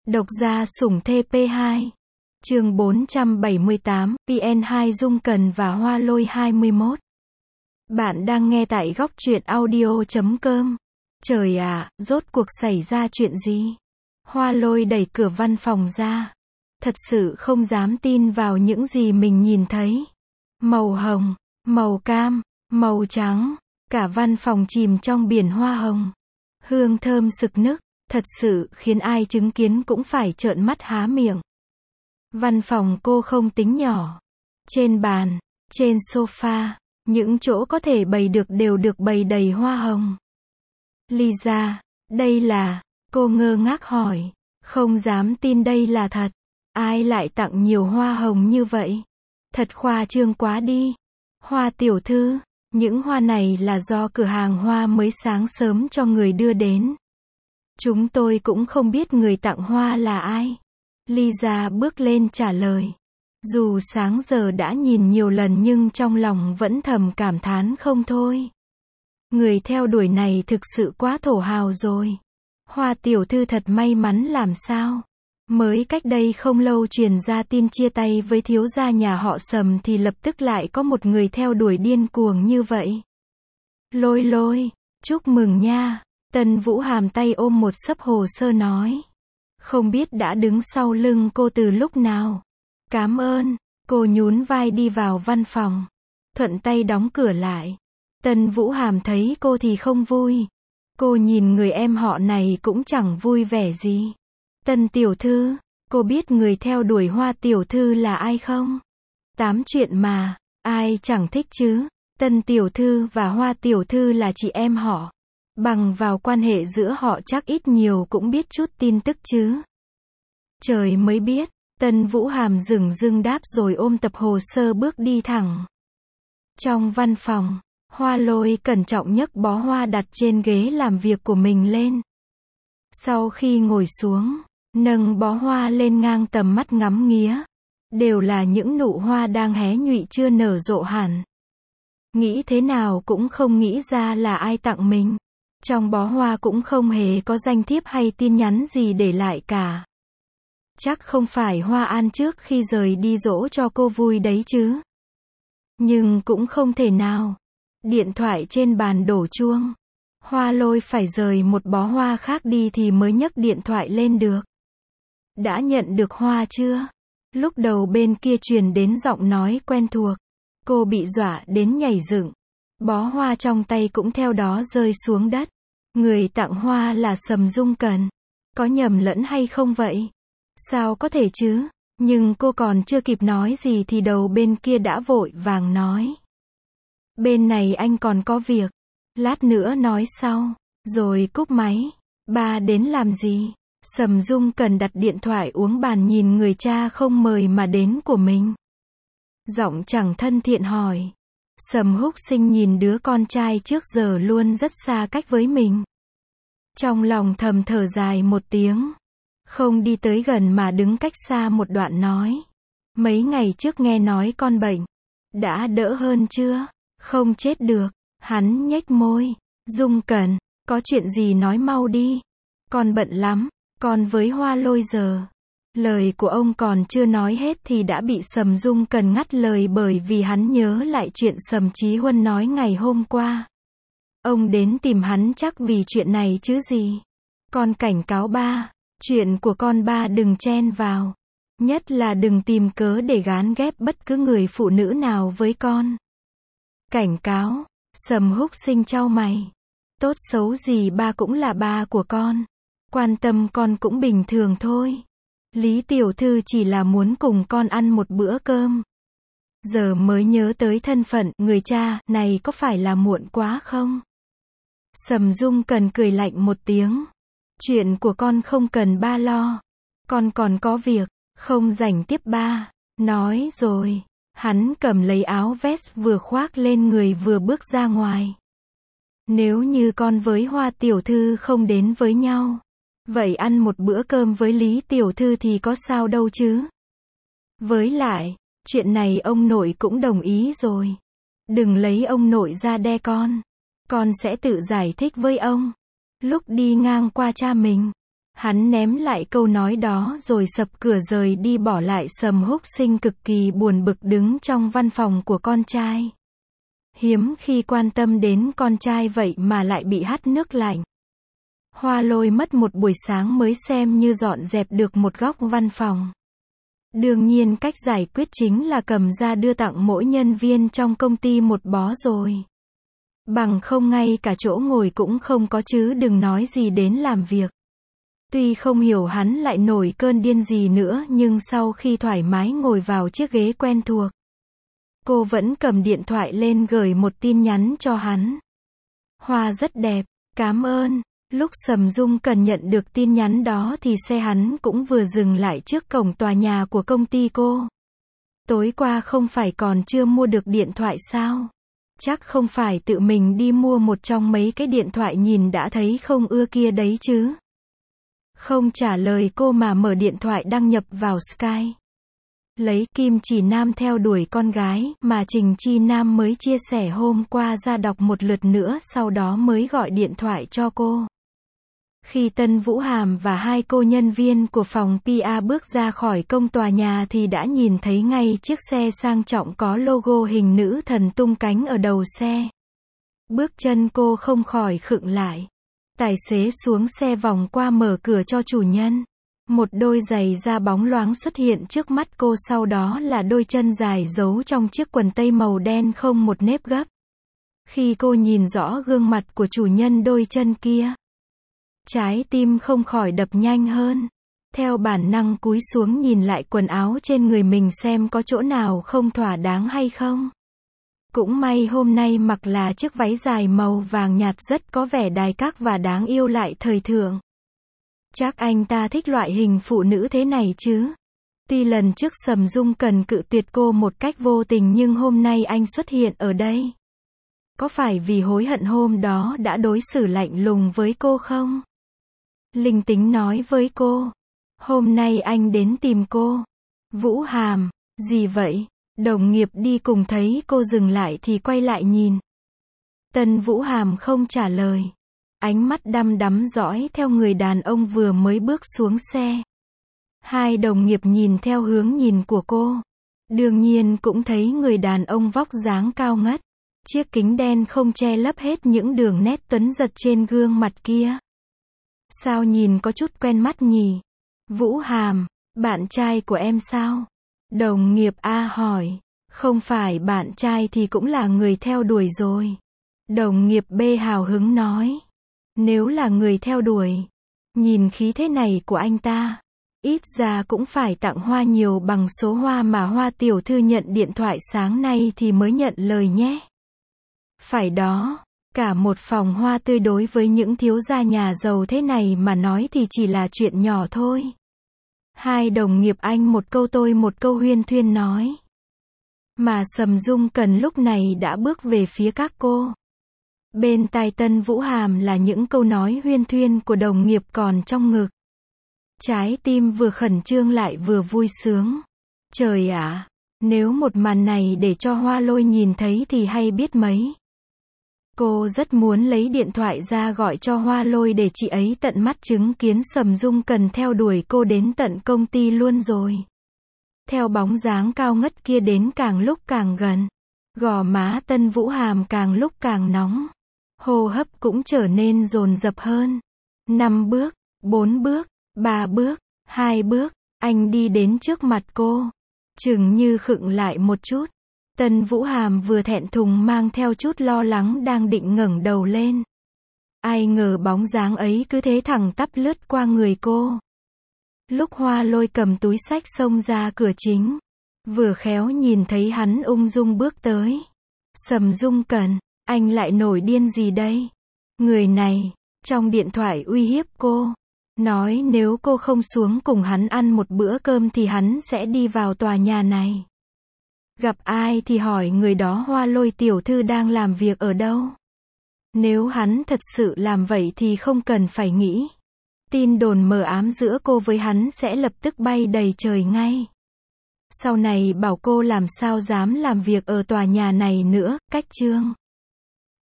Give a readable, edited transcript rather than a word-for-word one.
Độc gia sủng TP2. Chương 478, PN2 Dung Cần và Hoa Lôi 21. Bạn đang nghe tại góc truyện audio.com. Trời ạ, rốt cuộc xảy ra chuyện gì? Hoa Lôi đẩy cửa văn phòng ra. Thật sự không dám tin vào những gì mình nhìn thấy. Màu hồng, màu cam, màu trắng, cả văn phòng chìm trong biển hoa hồng. Hương thơm sực nức, thật sự khiến ai chứng kiến cũng phải trợn mắt há miệng. Văn phòng cô không tính nhỏ. Trên bàn, trên sofa, những chỗ có thể bày được đều được bày đầy hoa hồng. Lisa, đây là, cô ngơ ngác hỏi, không dám tin đây là thật. Ai lại tặng nhiều hoa hồng như vậy? Thật khoa trương quá đi. Hoa tiểu thư, những hoa này là do cửa hàng hoa mới sáng sớm cho người đưa đến. Chúng tôi cũng không biết người tặng hoa là ai. Lisa bước lên trả lời. Dù sáng giờ đã nhìn nhiều lần nhưng trong lòng vẫn thầm cảm thán không thôi. Người theo đuổi này thực sự quá thổ hào rồi. Hoa tiểu thư thật may mắn làm sao. Mới cách đây không lâu truyền ra tin chia tay với thiếu gia nhà họ Sầm thì lập tức lại có một người theo đuổi điên cuồng như vậy. Lôi Lôi, chúc mừng nha. Tân Vũ Hàm tay ôm một xấp hồ sơ nói. Không biết đã đứng sau lưng cô từ lúc nào. Cảm ơn, cô nhún vai đi vào văn phòng. Thuận tay đóng cửa lại. Tân Vũ Hàm thấy cô thì không vui. Cô nhìn người em họ này cũng chẳng vui vẻ gì. Tân tiểu thư, cô biết người theo đuổi Hoa tiểu thư là ai không? Tám chuyện mà, ai chẳng thích chứ. Tân tiểu thư và Hoa tiểu thư là chị em họ. Bằng vào quan hệ giữa họ chắc ít nhiều cũng biết chút tin tức chứ. Trời mới biết, Tân Vũ Hàm dửng dưng đáp rồi ôm tập hồ sơ bước đi thẳng. Trong văn phòng, Hoa Lôi cẩn trọng nhấc bó hoa đặt trên ghế làm việc của mình lên. Sau khi ngồi xuống, nâng bó hoa lên ngang tầm mắt ngắm nghía. Đều là những nụ hoa đang hé nhụy chưa nở rộ hẳn. Nghĩ thế nào cũng không nghĩ ra là ai tặng mình. Trong bó hoa cũng không hề có danh thiếp hay tin nhắn gì để lại cả. Chắc không phải Hoa An trước khi rời đi dỗ cho cô vui đấy chứ. Nhưng cũng không thể nào. Điện thoại trên bàn đổ chuông. Hoa Lôi phải rời một bó hoa khác đi thì mới nhấc điện thoại lên được. Đã nhận được hoa chưa? Lúc đầu bên kia truyền đến giọng nói quen thuộc. Cô bị dọa đến nhảy dựng. Bó hoa trong tay cũng theo đó rơi xuống đất. Người tặng hoa là Sầm Dung Cần. Có nhầm lẫn hay không vậy? Sao có thể chứ? Nhưng cô còn chưa kịp nói gì thì đầu bên kia đã vội vàng nói. Bên này anh còn có việc. Lát nữa nói sau. Rồi cúp máy. Ba đến làm gì? Sầm Dung Cần đặt điện thoại uống bàn nhìn người cha không mời mà đến của mình. Giọng chẳng thân thiện hỏi. Sầm Húc Sinh nhìn đứa con trai trước giờ luôn rất xa cách với mình. Trong lòng thầm thở dài một tiếng. Không đi tới gần mà đứng cách xa một đoạn nói. Mấy ngày trước nghe nói con bệnh. Đã đỡ hơn chưa? Không chết được. Hắn nhếch môi. Dung Cần, có chuyện gì nói mau đi. Con bận lắm. Con với Hoa Lôi giờ. Lời của ông còn chưa nói hết thì đã bị Sầm Dung Cần ngắt lời bởi vì hắn nhớ lại chuyện Sầm Chí Huân nói ngày hôm qua. Ông đến tìm hắn chắc vì chuyện này chứ gì. Con cảnh cáo ba, chuyện của con ba đừng chen vào. Nhất là đừng tìm cớ để gán ghép bất cứ người phụ nữ nào với con. Cảnh cáo, Sầm Húc Sinh chau mày. Tốt xấu gì ba cũng là ba của con. Quan tâm con cũng bình thường thôi. Lý tiểu thư chỉ là muốn cùng con ăn một bữa cơm. Giờ mới nhớ tới thân phận người cha này có phải là muộn quá không? Sầm Dung Cần cười lạnh một tiếng. Chuyện của con không cần ba lo. Con còn có việc, không rảnh tiếp ba. Nói rồi, hắn cầm lấy áo vest vừa khoác lên người vừa bước ra ngoài. Nếu như con với Hoa tiểu thư không đến với nhau, vậy ăn một bữa cơm với Lý tiểu thư thì có sao đâu chứ. Với lại, chuyện này ông nội cũng đồng ý rồi. Đừng lấy ông nội ra đe con sẽ tự giải thích với ông. Lúc đi ngang qua cha mình, Hắn ném lại câu nói đó rồi sập cửa rời đi, bỏ lại Sầm Húc Sinh cực kỳ buồn bực đứng trong văn phòng của con trai. Hiếm khi quan tâm đến con trai vậy mà lại bị hắt nước lạnh. Hoa Lôi mất một buổi sáng mới xem như dọn dẹp được một góc văn phòng. Đương nhiên cách giải quyết chính là cầm ra đưa tặng mỗi nhân viên trong công ty một bó rồi. Bằng không ngay cả chỗ ngồi cũng không có chứ đừng nói gì đến làm việc. Tuy không hiểu hắn lại nổi cơn điên gì nữa nhưng sau khi thoải mái ngồi vào chiếc ghế quen thuộc, cô vẫn cầm điện thoại lên gửi một tin nhắn cho hắn. Hoa rất đẹp, cảm ơn. Lúc Sầm Dung Cần nhận được tin nhắn đó thì xe hắn cũng vừa dừng lại trước cổng tòa nhà của công ty cô. Tối qua không phải còn chưa mua được điện thoại sao? Chắc không phải tự mình đi mua một trong mấy cái điện thoại nhìn đã thấy không ưa kia đấy chứ? Không trả lời cô mà mở điện thoại đăng nhập vào Skype. Lấy Kim Chỉ Nam theo đuổi con gái mà Trình Chi Nam mới chia sẻ hôm qua ra đọc một lượt nữa sau đó mới gọi điện thoại cho cô. Khi Tân Vũ Hàm và hai cô nhân viên của phòng PR bước ra khỏi công tòa nhà thì đã nhìn thấy ngay chiếc xe sang trọng có logo hình nữ thần tung cánh ở đầu xe. Bước chân cô không khỏi khựng lại. Tài xế xuống xe vòng qua mở cửa cho chủ nhân. Một đôi giày da bóng loáng xuất hiện trước mắt cô, sau đó là đôi chân dài giấu trong chiếc quần tây màu đen không một nếp gấp. Khi cô nhìn rõ gương mặt của chủ nhân đôi chân kia, trái tim không khỏi đập nhanh hơn. Theo bản năng cúi xuống nhìn lại quần áo trên người mình xem có chỗ nào không thỏa đáng hay không. Cũng may hôm nay mặc là chiếc váy dài màu vàng nhạt rất có vẻ đài các và đáng yêu lại thời thượng. Chắc anh ta thích loại hình phụ nữ thế này chứ. Tuy lần trước Sầm Dung Cần cự tuyệt cô một cách vô tình nhưng hôm nay anh xuất hiện ở đây. Có phải vì hối hận hôm đó đã đối xử lạnh lùng với cô không? Linh tính nói với cô. Hôm nay anh đến tìm cô. Vũ Hàm, gì vậy? Đồng nghiệp đi cùng thấy cô dừng lại thì quay lại nhìn. Tân Vũ Hàm không trả lời. Ánh mắt đăm đắm dõi theo người đàn ông vừa mới bước xuống xe. Hai đồng nghiệp nhìn theo hướng nhìn của cô. Đương nhiên cũng thấy người đàn ông vóc dáng cao ngất. Chiếc kính đen không che lấp hết những đường nét tuấn giật trên gương mặt kia. Sao nhìn có chút quen mắt nhỉ? Vũ Hàm, bạn trai của em sao? Đồng nghiệp A hỏi. Không phải bạn trai thì cũng là người theo đuổi rồi. Đồng nghiệp B hào hứng nói. Nếu là người theo đuổi, nhìn khí thế này của anh ta, ít ra cũng phải tặng hoa nhiều bằng số hoa mà Hoa tiểu thư nhận điện thoại sáng nay thì mới nhận lời nhé. Phải đó, cả một phòng hoa tươi đối với những thiếu gia nhà giàu thế này mà nói thì chỉ là chuyện nhỏ thôi. Hai đồng nghiệp anh một câu tôi một câu huyên thuyên nói. Mà Sầm Dung Cần lúc này đã bước về phía các cô. Bên tai Tân Vũ Hàm là những câu nói huyên thuyên của đồng nghiệp còn trong ngực. Trái tim vừa khẩn trương lại vừa vui sướng. Trời ạ, nếu một màn này để cho Hoa Lôi nhìn thấy thì hay biết mấy. Cô rất muốn lấy điện thoại ra gọi cho Hoa Lôi để chị ấy tận mắt chứng kiến Sầm Dung Cần theo đuổi cô đến tận công ty luôn rồi. Theo bóng dáng cao ngất kia đến càng lúc càng gần, gò má Tân Vũ Hàm càng lúc càng nóng. Hô hấp cũng trở nên dồn dập hơn. 5 bước, 4 bước, 3 bước, 2 bước, anh đi đến trước mặt cô. Chừng như khựng lại một chút. Tân Vũ Hàm vừa thẹn thùng mang theo chút lo lắng đang định ngẩng đầu lên. Ai ngờ bóng dáng ấy cứ thế thẳng tắp lướt qua người cô. Lúc Hoa Lôi cầm túi xách xông ra cửa chính, vừa khéo nhìn thấy hắn ung dung bước tới. Sầm Dung Cần, anh lại nổi điên gì đây? Người này, trong điện thoại uy hiếp cô. Nói nếu cô không xuống cùng hắn ăn một bữa cơm thì hắn sẽ đi vào tòa nhà này. Gặp ai thì hỏi người đó Hoa Lôi tiểu thư đang làm việc ở đâu. Nếu hắn thật sự làm vậy thì không cần phải nghĩ. Tin đồn mờ ám giữa cô với hắn sẽ lập tức bay đầy trời ngay. Sau này bảo cô làm sao dám làm việc ở tòa nhà này nữa, cách chương.